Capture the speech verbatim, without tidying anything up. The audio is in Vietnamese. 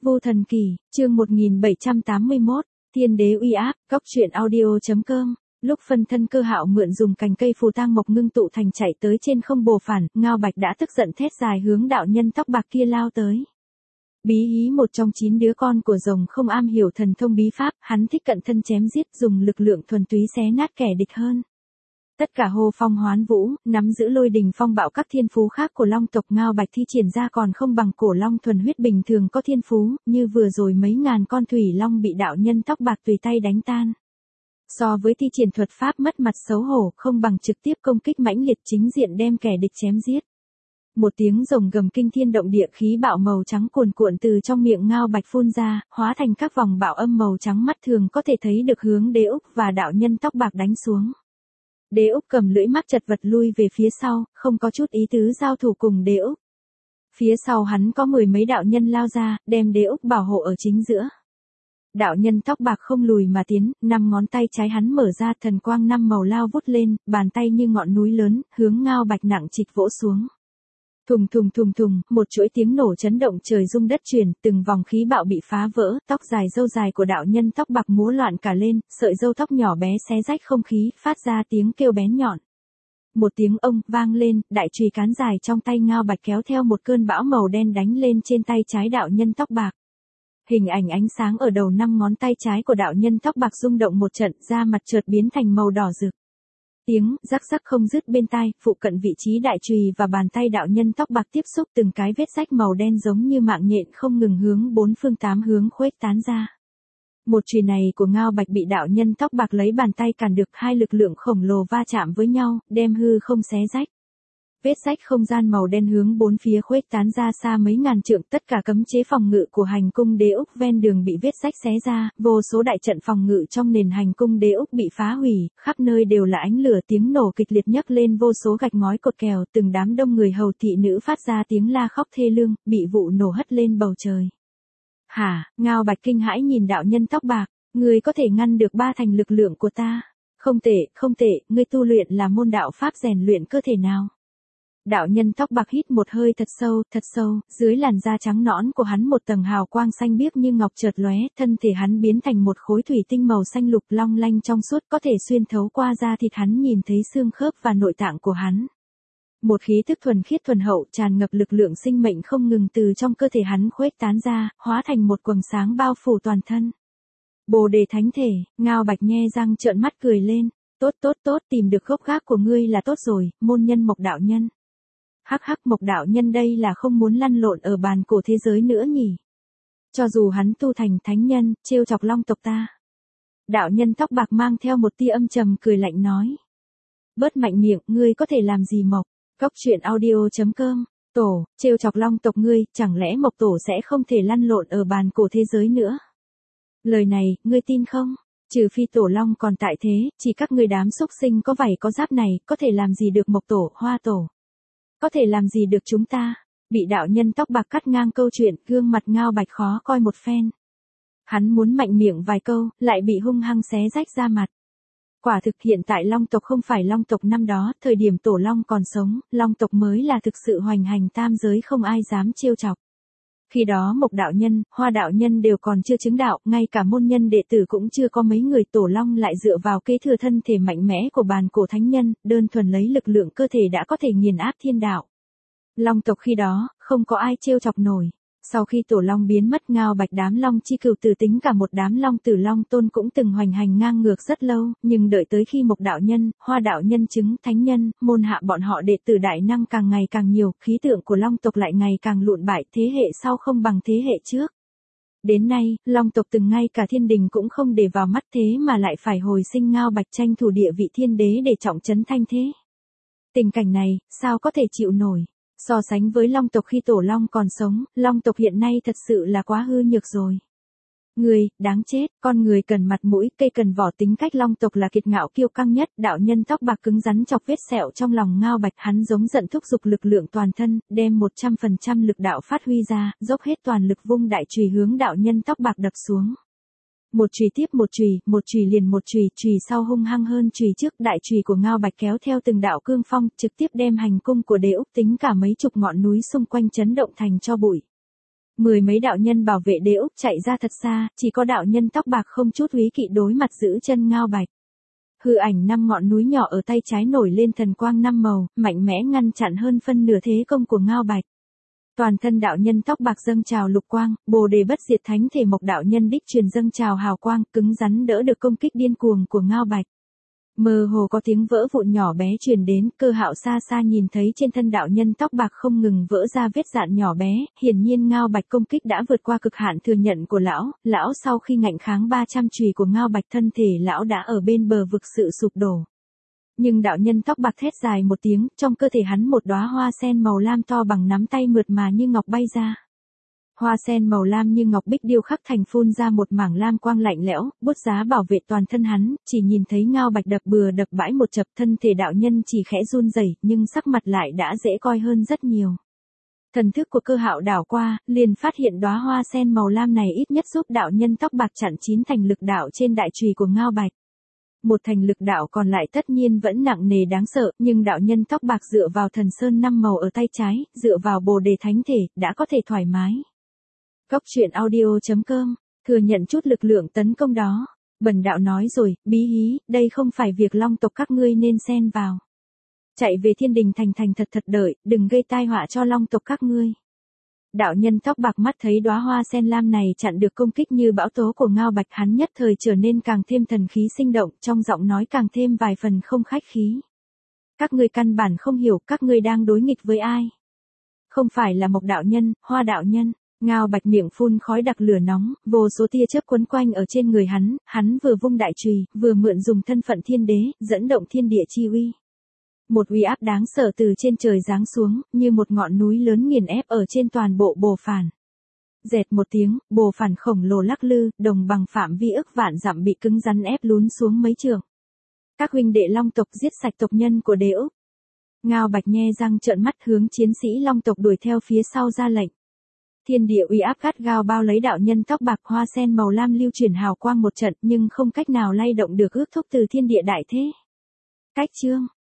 Vô Thần Kỳ, chương một nghìn bảy trăm tám mươi mốt, Thiên Đế uy áp, Cốc Truyện Audio.com. Lúc phân thân Cơ Hạo mượn dùng cành cây phù tang mộc ngưng tụ thành chạy tới trên không bồ phản, Ngao Bạch đã tức giận thét dài hướng đạo nhân tóc bạc kia lao tới. Bí Hí một trong chín đứa con của rồng không am hiểu thần thông bí pháp, hắn thích cận thân chém giết, dùng lực lượng thuần túy xé nát kẻ địch hơn. Tất cả hô phong hoán vũ, nắm giữ lôi đình phong bạo các thiên phú khác của long tộc Ngao Bạch thi triển ra còn không bằng cổ long thuần huyết bình thường có thiên phú, như vừa rồi mấy ngàn con thủy long bị đạo nhân tóc bạc tùy tay đánh tan. So với thi triển thuật pháp mất mặt xấu hổ, không bằng trực tiếp công kích mãnh liệt chính diện đem kẻ địch chém giết. Một tiếng rồng gầm kinh thiên động địa, khí bạo màu trắng cuồn cuộn từ trong miệng Ngao Bạch phun ra, hóa thành các vòng bạo âm màu trắng mắt thường có thể thấy được hướng Đế Úc và đạo nhân tóc bạc đánh xuống. Đế Úc cầm lưỡi mắt chật vật lui về phía sau, không có chút ý tứ giao thủ cùng Đế Úc. Phía sau hắn có mười mấy đạo nhân lao ra, đem Đế Úc bảo hộ ở chính giữa. Đạo nhân tóc bạc không lùi mà tiến, năm ngón tay trái hắn mở ra, thần quang năm màu lao vút lên, bàn tay như ngọn núi lớn, hướng Ngao Bạch nặng trịch vỗ xuống. Thùng thùng thùng thùng, một chuỗi tiếng nổ chấn động trời rung đất chuyển, từng vòng khí bạo bị phá vỡ, tóc dài râu dài của đạo nhân tóc bạc múa loạn cả lên, sợi râu tóc nhỏ bé xé rách không khí, phát ra tiếng kêu bén nhọn. Một tiếng ông vang lên, đại chùy cán dài trong tay Ngao Bạch kéo theo một cơn bão màu đen đánh lên trên tay trái đạo nhân tóc bạc. Hình ảnh ánh sáng ở đầu năm ngón tay trái của đạo nhân tóc bạc rung động một trận, da mặt chợt biến thành màu đỏ rực. Tiếng rắc rắc không dứt bên tai, phụ cận vị trí đại chùy và bàn tay đạo nhân tóc bạc tiếp xúc, từng cái vết rách màu đen giống như mạng nhện không ngừng hướng bốn phương tám hướng khuếch tán ra. Một chùy này của Ngao Bạch bị đạo nhân tóc bạc lấy bàn tay cản được, hai lực lượng khổng lồ va chạm với nhau, đem hư không xé rách. Vết rách không gian màu đen hướng bốn phía khuếch tán ra xa mấy ngàn trượng, tất cả cấm chế phòng ngự của hành cung Đế Úc ven đường bị vết rách xé ra, vô số đại trận phòng ngự trong nền hành cung Đế Úc bị phá hủy, khắp nơi đều là ánh lửa, tiếng nổ kịch liệt nhấc lên vô số gạch ngói cột kèo, từng đám đông người hầu thị nữ phát ra tiếng la khóc thê lương, bị vụ nổ hất lên bầu trời. Hả? Ngao Bạch kinh hãi nhìn đạo nhân tóc bạc, ngươi có thể ngăn được ba thành lực lượng của ta? Không tệ, không tệ, ngươi tu luyện là môn đạo pháp rèn luyện cơ thể nào? Đạo nhân tóc bạc hít một hơi thật sâu, thật sâu, dưới làn da trắng nõn của hắn một tầng hào quang xanh biếc như ngọc chợt lóe, thân thể hắn biến thành một khối thủy tinh màu xanh lục long lanh trong suốt, có thể xuyên thấu qua da thịt hắn nhìn thấy xương khớp và nội tạng của hắn. Một khí thức thuần khiết thuần hậu tràn ngập lực lượng sinh mệnh không ngừng từ trong cơ thể hắn khuếch tán ra, hóa thành một quầng sáng bao phủ toàn thân. Bồ đề thánh thể, Ngao Bạch nhe răng trợn mắt cười lên, tốt tốt tốt, tìm được gốc gác của ngươi là tốt rồi, môn nhân Mộc đạo nhân. Hắc hắc, Mộc đạo nhân đây là không muốn lăn lộn ở bàn cổ thế giới nữa nhỉ? Cho dù hắn tu thành thánh nhân, trêu chọc long tộc ta. Đạo nhân tóc bạc mang theo một tia âm trầm cười lạnh nói. Bớt mạnh miệng, ngươi có thể làm gì Mộc? Cốc Truyện Audio.com. Tổ, trêu chọc long tộc ngươi, chẳng lẽ Mộc tổ sẽ không thể lăn lộn ở bàn cổ thế giới nữa? Lời này, ngươi tin không? Trừ phi tổ long còn tại thế, chỉ các ngươi đám xúc sinh có vảy có giáp này, có thể làm gì được Mộc tổ, Hoa tổ? Có thể làm gì được chúng ta? Bị đạo nhân tóc bạc cắt ngang câu chuyện, gương mặt Ngao Bạch khó coi một phen. Hắn muốn mạnh miệng vài câu, lại bị hung hăng xé rách ra mặt. Quả thực hiện tại long tộc không phải long tộc năm đó, thời điểm tổ long còn sống, long tộc mới là thực sự hoành hành tam giới không ai dám trêu chọc. Khi đó Mộc đạo nhân, Hoa đạo nhân đều còn chưa chứng đạo, ngay cả môn nhân đệ tử cũng chưa có mấy người, tổ long lại dựa vào kế thừa thân thể mạnh mẽ của bàn cổ thánh nhân, đơn thuần lấy lực lượng cơ thể đã có thể nghiền áp thiên đạo. Long tộc khi đó, không có ai trêu chọc nổi. Sau khi tổ long biến mất, Ngao Bạch đám long chi cừu tử tính cả một đám long tử long tôn cũng từng hoành hành ngang ngược rất lâu, nhưng đợi tới khi Mộc đạo nhân, Hoa đạo nhân chứng thánh nhân, môn hạ bọn họ đệ tử đại năng càng ngày càng nhiều, khí tượng của long tộc lại ngày càng lụn bại, thế hệ sau không bằng thế hệ trước. Đến nay, long tộc từng ngay cả thiên đình cũng không để vào mắt, thế mà lại phải hồi sinh Ngao Bạch tranh thủ địa vị thiên đế để trọng trấn thanh thế. Tình cảnh này, sao có thể chịu nổi? So sánh với long tộc khi tổ long còn sống, long tộc hiện nay thật sự là quá hư nhược rồi. Người, đáng chết, con người cần mặt mũi, cây cần vỏ, tính cách long tộc là kiệt ngạo kiêu căng nhất, đạo nhân tóc bạc cứng rắn chọc vết sẹo trong lòng Ngao Bạch, hắn giống giận thúc giục lực lượng toàn thân, đem một trăm phần trăm lực đạo phát huy ra, dốc hết toàn lực vung đại chùy hướng đạo nhân tóc bạc đập xuống. Một chùy tiếp một chùy, một chùy liền một chùy, chùy sau hung hăng hơn chùy trước, đại chùy của Ngao Bạch kéo theo từng đạo cương phong, trực tiếp đem hành cung của Đế Úc tính cả mấy chục ngọn núi xung quanh chấn động thành tro bụi. Mười mấy đạo nhân bảo vệ Đế Úc chạy ra thật xa, chỉ có đạo nhân tóc bạc không chút úy kỵ đối mặt giữ chân Ngao Bạch. Hư ảnh năm ngọn núi nhỏ ở tay trái nổi lên thần quang năm màu, mạnh mẽ ngăn chặn hơn phân nửa thế công của Ngao Bạch. Toàn thân đạo nhân tóc bạc dâng trào lục quang, Bồ Đề bất diệt thánh thể mộc đạo nhân đích truyền dâng trào hào quang, cứng rắn đỡ được công kích điên cuồng của Ngao Bạch. Mơ hồ có tiếng vỡ vụn nhỏ bé truyền đến, Cơ Hạo xa xa nhìn thấy trên thân đạo nhân tóc bạc không ngừng vỡ ra vết dạn nhỏ bé, hiển nhiên Ngao Bạch công kích đã vượt qua cực hạn thừa nhận của lão, lão sau khi ngạnh kháng ba trăm chùy của Ngao Bạch thân thể lão đã ở bên bờ vực sự sụp đổ. Nhưng đạo nhân tóc bạc thét dài một tiếng, trong cơ thể hắn một đóa hoa sen màu lam to bằng nắm tay mượt mà như ngọc bay ra. Hoa sen màu lam như ngọc bích điêu khắc thành phun ra một mảng lam quang lạnh lẽo, bút giá bảo vệ toàn thân hắn, chỉ nhìn thấy Ngao Bạch đập bừa đập bãi một chập, thân thể đạo nhân chỉ khẽ run rẩy, nhưng sắc mặt lại đã dễ coi hơn rất nhiều. Thần thức của Cơ Hạo đảo qua, liền phát hiện đóa hoa sen màu lam này ít nhất giúp đạo nhân tóc bạc chặn chín thành lực đạo trên đại chùy của Ngao Bạch. Một thành lực đạo còn lại tất nhiên vẫn nặng nề đáng sợ, nhưng đạo nhân tóc bạc dựa vào thần sơn năm màu ở tay trái, dựa vào Bồ Đề thánh thể, đã có thể thoải mái. Góc truyện audio chấm com, thừa nhận chút lực lượng tấn công đó. Bần đạo nói rồi, bí hí, đây không phải việc long tộc các ngươi nên xen vào. Chạy về thiên đình thành thành thật thật đợi, đừng gây tai họa cho long tộc các ngươi. Đạo nhân tóc bạc mắt thấy đóa hoa sen lam này chặn được công kích như bão tố của Ngao Bạch, hắn nhất thời trở nên càng thêm thần khí sinh động, trong giọng nói càng thêm vài phần không khách khí. Các ngươi căn bản không hiểu các ngươi đang đối nghịch với ai. Không phải là Mộc đạo nhân, Hoa đạo nhân. Ngao Bạch miệng phun khói đặc lửa nóng, vô số tia chớp quấn quanh ở trên người hắn, hắn vừa vung đại chùy, vừa mượn dùng thân phận thiên đế, dẫn động thiên địa chi uy. Một uy áp đáng sợ từ trên trời giáng xuống, như một ngọn núi lớn nghiền ép ở trên toàn bộ Bồ Phản. Dẹt một tiếng, Bồ Phản khổng lồ lắc lư, đồng bằng phạm vi ức vạn dặm bị cứng rắn ép lún xuống mấy trượng. Các huynh đệ long tộc giết sạch tộc nhân của Đế Úc. Ngao Bạch nhe răng trợn mắt hướng chiến sĩ long tộc đuổi theo phía sau ra lệnh. Thiên địa uy áp gắt gao bao lấy đạo nhân tóc bạc, hoa sen màu lam lưu chuyển hào quang một trận, nhưng không cách nào lay động được ước thúc từ thiên địa đại thế. Cách chương